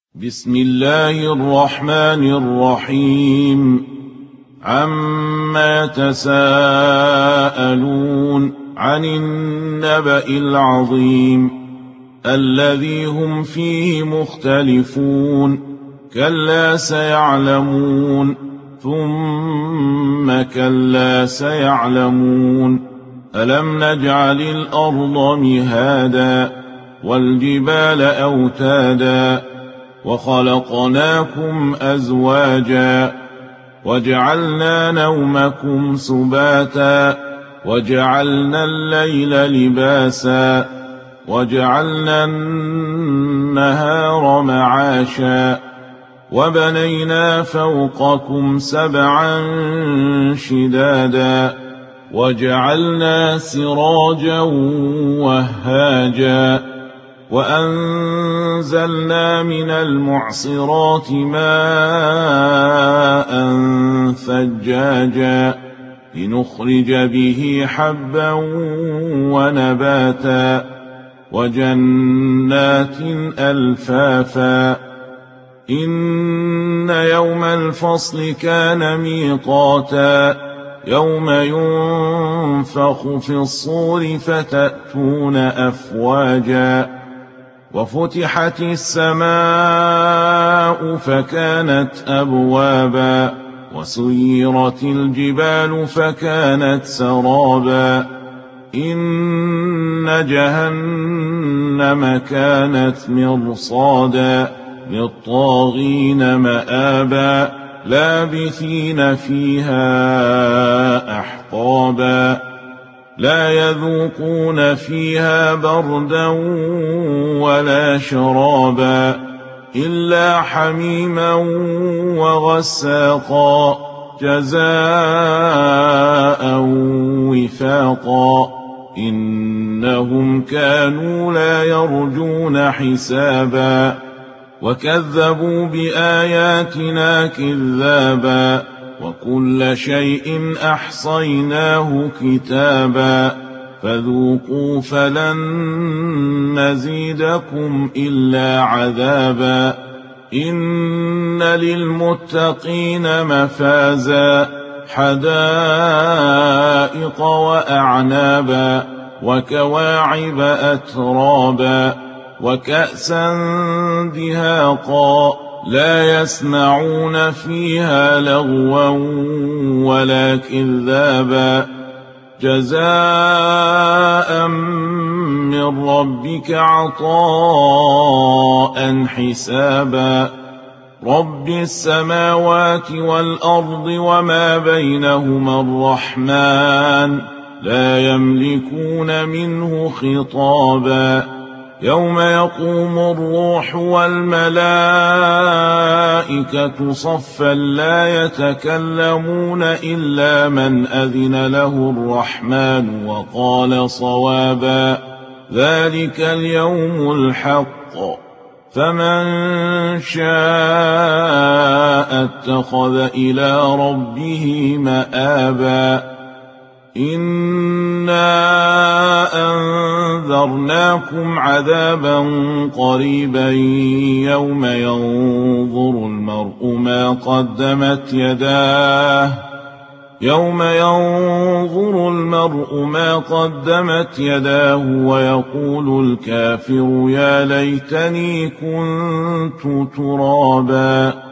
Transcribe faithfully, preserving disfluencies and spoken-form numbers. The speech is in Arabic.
بسم الله الرحمن الرحيم. عما يتساءلون عن النبأ العظيم الذي هم فيه مختلفون كلا سيعلمون ثم كلا سيعلمون ألم نجعل الأرض مهادا والجبال أوتادا وخلقناكم أزواجا وجعلنا نومكم سباتا وجعلنا الليل لباسا وجعلنا النهار معاشا وبنينا فوقكم سبعا شدادا وجعلنا سراجا وهاجا وأنزلنا من المعصرات ماء ثجاجا لنخرج به حبا ونباتا وجنات ألفافا إن يوم الفصل كان ميقاتا يوم ينفخ في الصور فتأتون أفواجا وفتحت السماء فكانت أبوابا وسيرت الجبال فكانت سرابا إن جهنم كانت مرصادا للطاغين مآبا لابثين فيها أحقابا لا يذوقون فيها بردا ولا شرابا إلا حميما وغساقا جزاء وفاقا إنهم كانوا لا يرجون حسابا وكذبوا بآياتنا كذابا وكل شيء أحصيناه كتابا فذوقوا فلن نزيدكم إلا عذابا إن للمتقين مفازا حدائق وأعنابا وكواعب أترابا وكأسا دهاقا لا يسمعون فيها لغوا ولا كذابا جزاء من ربك عطاء حسابا رب السماوات والأرض وما بينهما الرحمن لا يملكون منه خطابا يوم يقوم الروح والملائكة صفا لا يتكلمون إلا من أذن له الرحمن وقال صوابا ذلك اليوم الحق فمن شاء اتخذ إلى ربه مآبا إنا أنذرناكم عذابا قريبا يوم ينظر المرء ما قدمت يداه يوم ينظر المرء ما قدمت يداه ويقول الكافر يا ليتني كنت ترابا